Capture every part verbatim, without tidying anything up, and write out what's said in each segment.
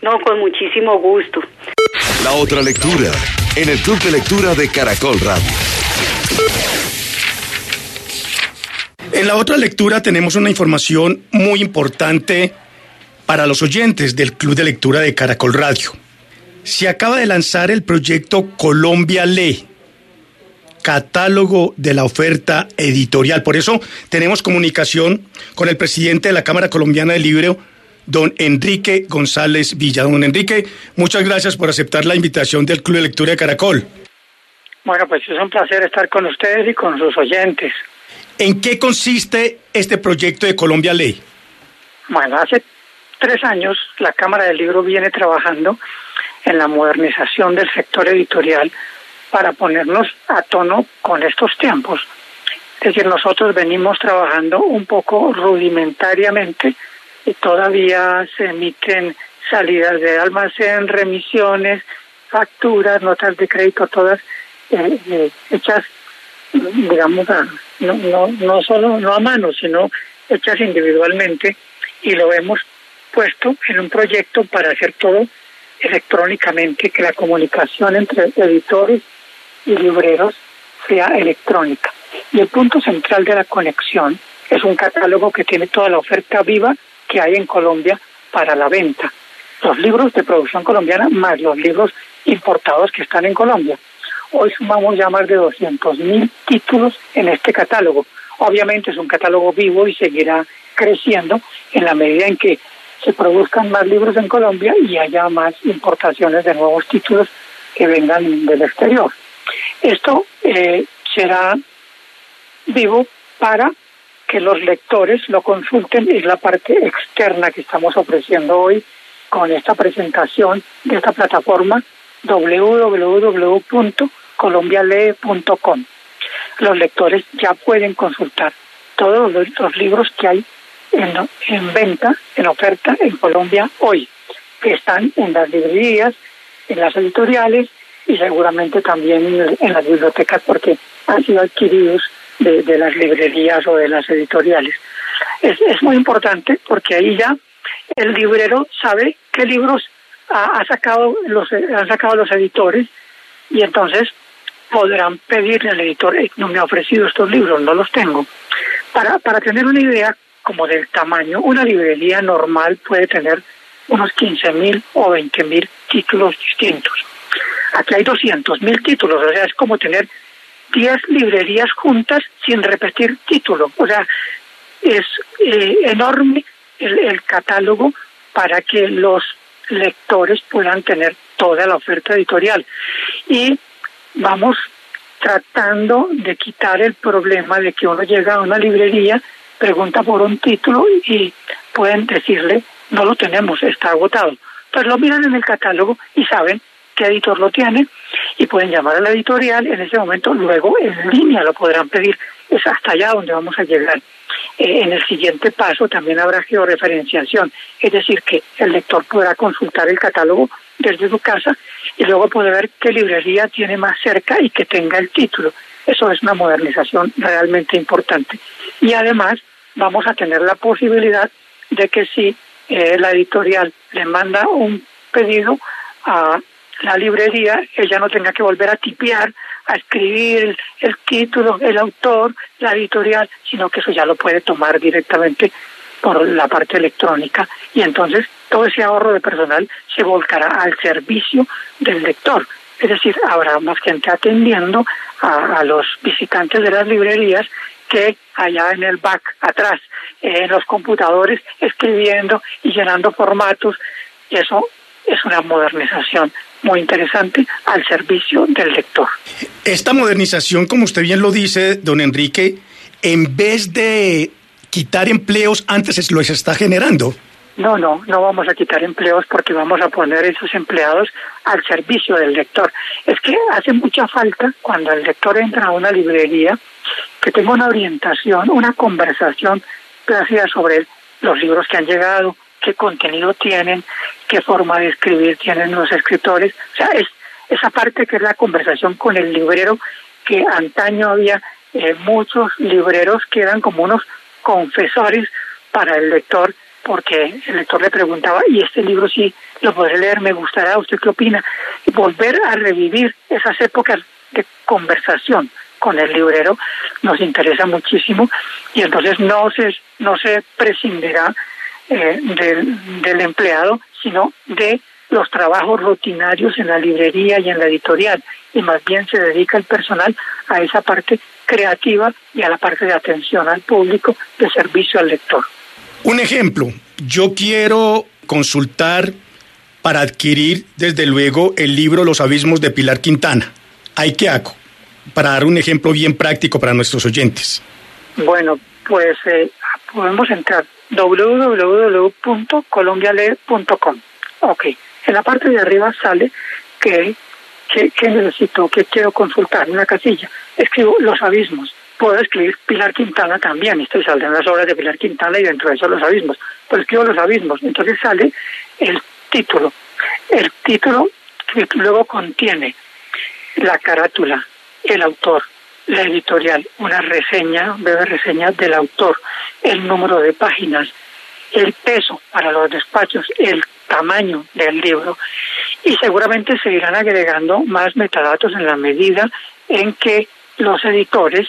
No, con muchísimo gusto. La otra lectura, en el Club de Lectura de Caracol Radio. En la otra lectura tenemos una información muy importante para los oyentes del Club de Lectura de Caracol Radio. Se acaba de lanzar el proyecto Colombia Lee, catálogo de la oferta editorial. Por eso tenemos comunicación con el presidente de la Cámara Colombiana del Libro, don Enrique González Villa. Don Enrique, muchas gracias por aceptar la invitación del Club de Lectura de Caracol. Bueno, pues es un placer estar con ustedes y con sus oyentes. ¿En qué consiste este proyecto de Colombia Lee? Bueno, hace tres años la Cámara del Libro viene trabajando en la modernización del sector editorial para ponernos a tono con estos tiempos. Es decir, nosotros venimos trabajando un poco rudimentariamente y todavía se emiten salidas de almacén, remisiones, facturas, notas de crédito, todas eh, eh, hechas, digamos, a, no, no, no solo no a mano, sino hechas individualmente, y lo hemos puesto en un proyecto para hacer todo electrónicamente, que la comunicación entre editores y libreros sea electrónica. Y el punto central de la conexión es un catálogo que tiene toda la oferta viva que hay en Colombia para la venta. Los libros de producción colombiana más los libros importados que están en Colombia. Hoy sumamos ya más de doscientos mil títulos en este catálogo. Obviamente es un catálogo vivo y seguirá creciendo en la medida en que se produzcan más libros en Colombia y haya más importaciones de nuevos títulos que vengan del exterior. Esto eh, será vivo para que los lectores lo consulten. Es la parte externa que estamos ofreciendo hoy con esta presentación de esta plataforma doble u doble u doble u punto colombia lee punto com. Los lectores ya pueden consultar todos los, los libros que hay en, en venta, en oferta en Colombia hoy, que están en las librerías, en las editoriales y seguramente también en, en las bibliotecas, porque han sido adquiridos de, de las librerías o de las editoriales. Es, es muy importante porque ahí ya el librero sabe qué libros ha, ha sacado los han sacado los editores, y entonces podrán pedirle al editor: no me ha ofrecido estos libros, no los tengo. Para, para tener una idea como del tamaño, una librería normal puede tener unos quince mil o veinte mil títulos distintos. Aquí hay doscientos mil títulos, o sea, es como tener diez librerías juntas sin repetir título. O sea, es eh, enorme el, el catálogo para que los lectores puedan tener toda la oferta editorial. Y vamos tratando de quitar el problema de que uno llega a una librería, pregunta por un título y pueden decirle: no lo tenemos, está agotado. Pues lo miran en el catálogo y saben qué editor lo tiene y pueden llamar a la editorial en ese momento. Luego en línea lo podrán pedir. Es hasta allá donde vamos a llegar. Eh, en el siguiente paso también habrá georreferenciación, es decir, que el lector podrá consultar el catálogo desde su casa y luego puede ver qué librería tiene más cerca y que tenga el título. Eso es una modernización realmente importante. Y además vamos a tener la posibilidad de que si eh, la editorial le manda un pedido a la librería, ella no tenga que volver a tipear, a escribir el, el título, el autor, la editorial, sino que eso ya lo puede tomar directamente por la parte electrónica, y entonces todo ese ahorro de personal se volcará al servicio del lector. Es decir, habrá más gente atendiendo a, a los visitantes de las librerías que allá en el back, atrás, eh, en los computadores, escribiendo y llenando formatos. Y eso es una modernización muy interesante al servicio del lector. Esta modernización, como usted bien lo dice, don Enrique, en vez de quitar empleos, antes los está generando. No, no, no vamos a quitar empleos porque vamos a poner esos empleados al servicio del lector. Es que hace mucha falta cuando el lector entra a una librería que tenga una orientación, una conversación precisa sobre los libros que han llegado, qué contenido tienen, qué forma de escribir tienen los escritores. O sea, es esa parte que es la conversación con el librero, que antaño había eh, muchos libreros que eran como unos confesores para el lector porque el lector le preguntaba, y este libro sí lo podré leer, me gustará, ¿usted qué opina? Y volver a revivir esas épocas de conversación con el librero nos interesa muchísimo, y entonces no se, no se prescindirá eh, del, del empleado, sino de los trabajos rutinarios en la librería y en la editorial, y más bien se dedica el personal a esa parte creativa y a la parte de atención al público, de servicio al lector. Un ejemplo, yo quiero consultar para adquirir, desde luego, el libro Los Abismos de Pilar Quintana. ¿Ahí qué hago? Para dar un ejemplo bien práctico para nuestros oyentes. Bueno, pues eh, podemos entrar doble u doble u doble u punto colombia lee punto com. Ok, en la parte de arriba sale que, que, que necesito, que quiero consultar, una casilla. Escribo Los Abismos. Puedo escribir Pilar Quintana también, y estoy saldrán las obras de Pilar Quintana y dentro de eso Los Abismos. Pero escribo Los Abismos, entonces sale el título. El título que luego contiene la carátula, el autor, la editorial, una reseña, breve reseña del autor, el número de páginas, el peso para los despachos, el tamaño del libro, y seguramente se irán agregando más metadatos en la medida en que los editores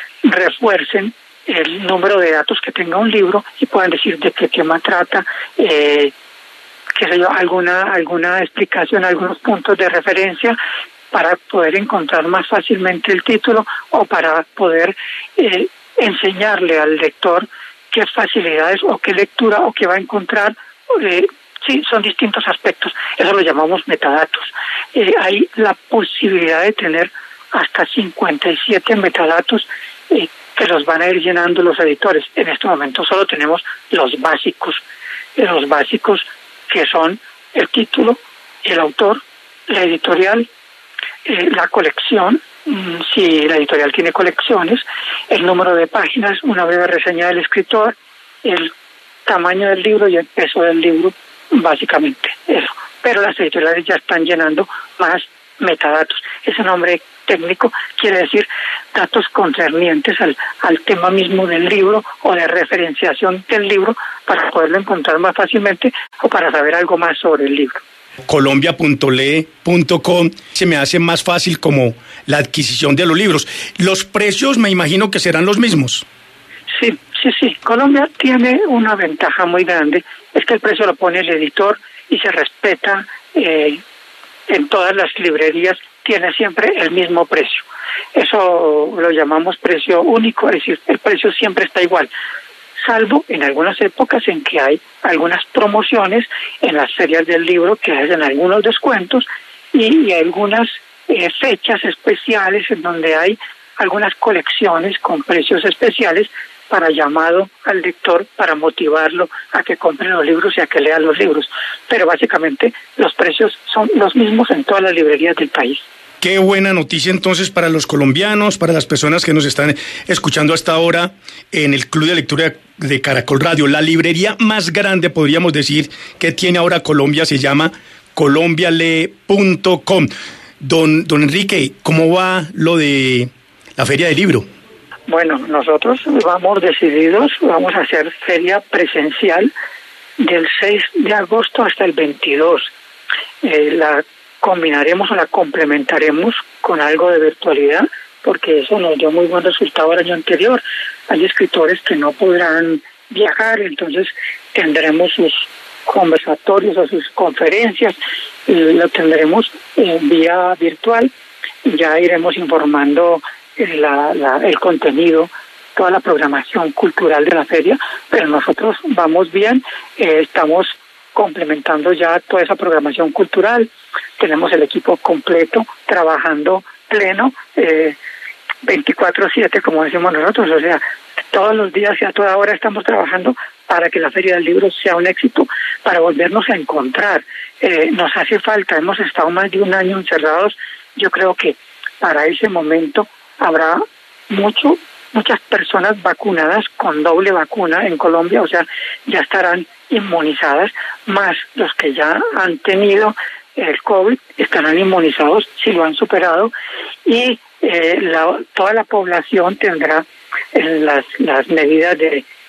refuercen el número de datos que tenga un libro y puedan decir de qué tema trata, eh, qué sé yo, alguna, alguna explicación, algunos puntos de referencia para poder encontrar más fácilmente el título o para poder eh, enseñarle al lector qué facilidades o qué lectura o qué va a encontrar. Eh, sí, son distintos aspectos, eso lo llamamos metadatos. Eh, hay la posibilidad de tener hasta cincuenta y siete metadatos eh, que los van a ir llenando los editores. En este momento solo tenemos los básicos, eh, los básicos que son el título, el autor, la editorial, eh, la colección, mmm, si la editorial tiene colecciones, el número de páginas, una breve reseña del escritor, el tamaño del libro y el peso del libro, básicamente eso. Pero las editoriales ya están llenando más metadatos. Ese nombre técnico quiere decir datos concernientes al, al tema mismo del libro o de referenciación del libro para poderlo encontrar más fácilmente o para saber algo más sobre el libro. colombia punto lee punto com se me hace más fácil como la adquisición de los libros. Los precios me imagino que serán los mismos. Sí, sí, sí. Colombia tiene una ventaja muy grande, es que el precio lo pone el editor y se respeta eh, en todas las librerías, tiene siempre el mismo precio. Eso lo llamamos precio único, es decir, el precio siempre está igual, salvo en algunas épocas en que hay algunas promociones en las ferias del libro que hacen algunos descuentos y, y algunas eh, fechas especiales en donde hay algunas colecciones con precios especiales para llamado al lector, para motivarlo a que compre los libros y a que lea los libros. Pero básicamente los precios son los mismos en todas las librerías del país. Qué buena noticia entonces para los colombianos, para las personas que nos están escuchando hasta ahora en el Club de Lectura de Caracol Radio. La librería más grande, podríamos decir, que tiene ahora Colombia se llama colombia lee punto com. Don, don Enrique, ¿cómo va lo de la Feria del Libro? Bueno, nosotros vamos decididos, vamos a hacer feria presencial del seis de agosto hasta el veintidós. Eh, la combinaremos o la complementaremos con algo de virtualidad, porque eso nos dio muy buen resultado el año anterior. Hay escritores que no podrán viajar, entonces tendremos sus conversatorios o sus conferencias, y lo tendremos en vía virtual. Ya iremos informando La, la, el contenido, toda la programación cultural de la feria, pero nosotros vamos bien, eh, estamos complementando ya toda esa programación cultural, tenemos el equipo completo trabajando pleno, eh, veinticuatro siete como decimos nosotros, o sea, todos los días y a toda hora estamos trabajando para que la Feria del Libro sea un éxito, para volvernos a encontrar. Eh, nos hace falta, hemos estado más de un año encerrados, yo creo que para ese momento habrá mucho, muchas personas vacunadas con doble vacuna en Colombia, o sea, ya estarán inmunizadas, más los que ya han tenido el COVID estarán inmunizados si lo han superado, y eh, la, toda la población tendrá eh, las, las medidas de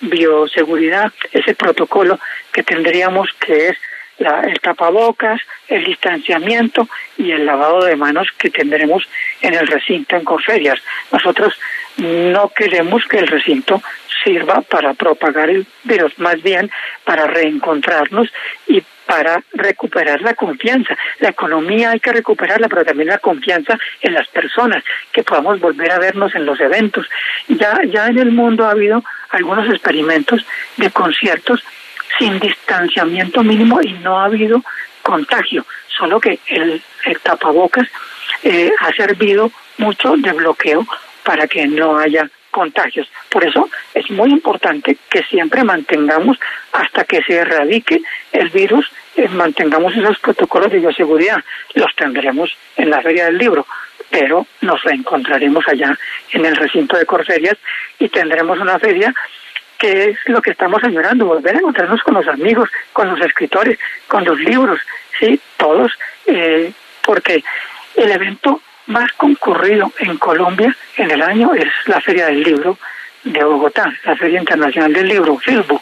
bioseguridad, ese protocolo que tendríamos, que es la, el tapabocas, el distanciamiento y el lavado de manos que tendremos en el recinto en Corferias. Nosotros no queremos que el recinto sirva para propagar el virus, más bien para reencontrarnos y para recuperar la confianza. La economía hay que recuperarla, pero también la confianza en las personas, que podamos volver a vernos en los eventos. Ya, ya en el mundo ha habido algunos experimentos de conciertos sin distanciamiento mínimo y no ha habido contagio, solo que el, el tapabocas eh, ha servido mucho de bloqueo para que no haya contagios. Por eso es muy importante que siempre mantengamos, hasta que se erradique el virus, eh, mantengamos esos protocolos de bioseguridad. Los tendremos en la Feria del Libro, pero nos reencontraremos allá en el recinto de Corferias y tendremos una feria que es lo que estamos añorando, volver a encontrarnos con los amigos, con los escritores, con los libros, sí, todos, eh, porque el evento más concurrido en Colombia en el año es la Feria del Libro de Bogotá, la Feria Internacional del Libro, FILBO,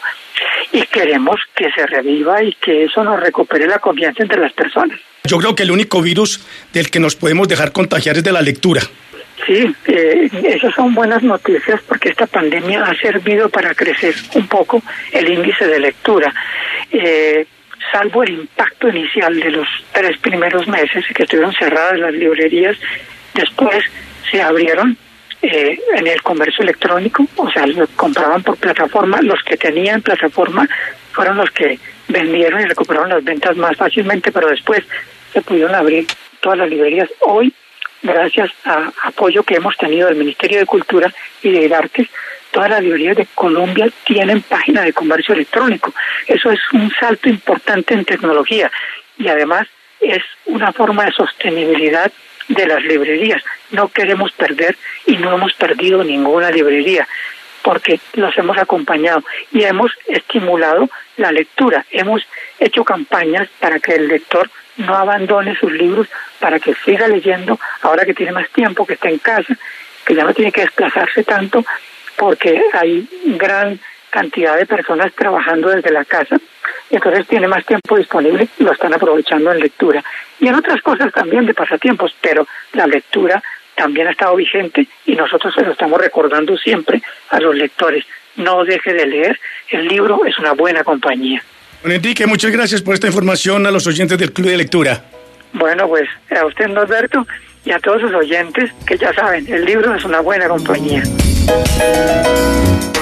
y queremos que se reviva y que eso nos recupere la confianza entre las personas. Yo creo que el único virus del que nos podemos dejar contagiar es de la lectura. Sí, eh, esas son buenas noticias, porque esta pandemia ha servido para crecer un poco el índice de lectura. Eh, salvo el impacto inicial de los tres primeros meses que estuvieron cerradas las librerías, después se abrieron eh, en el comercio electrónico, o sea, lo compraban por plataforma. Los que tenían plataforma fueron los que vendieron y recuperaron las ventas más fácilmente, pero después se pudieron abrir todas las librerías. Hoy, gracias a apoyo que hemos tenido del Ministerio de Cultura y de Artes, todas las librerías de Colombia tienen página de comercio electrónico. Eso es un salto importante en tecnología y además es una forma de sostenibilidad de las librerías. No queremos perder y no hemos perdido ninguna librería, porque los hemos acompañado y hemos estimulado la lectura. Hemos hecho campañas para que el lector no abandone sus libros, para que siga leyendo ahora que tiene más tiempo, que está en casa, que ya no tiene que desplazarse tanto, porque hay gran cantidad de personas trabajando desde la casa, y entonces tiene más tiempo disponible y lo están aprovechando en lectura. Y en otras cosas también de pasatiempos, pero la lectura también ha estado vigente y nosotros se lo estamos recordando siempre a los lectores. No deje de leer, el libro es una buena compañía. Don Enrique, muchas gracias por esta información a los oyentes del Club de Lectura. Bueno, pues a usted, Norberto, y a todos sus oyentes, que ya saben, el libro es una buena compañía.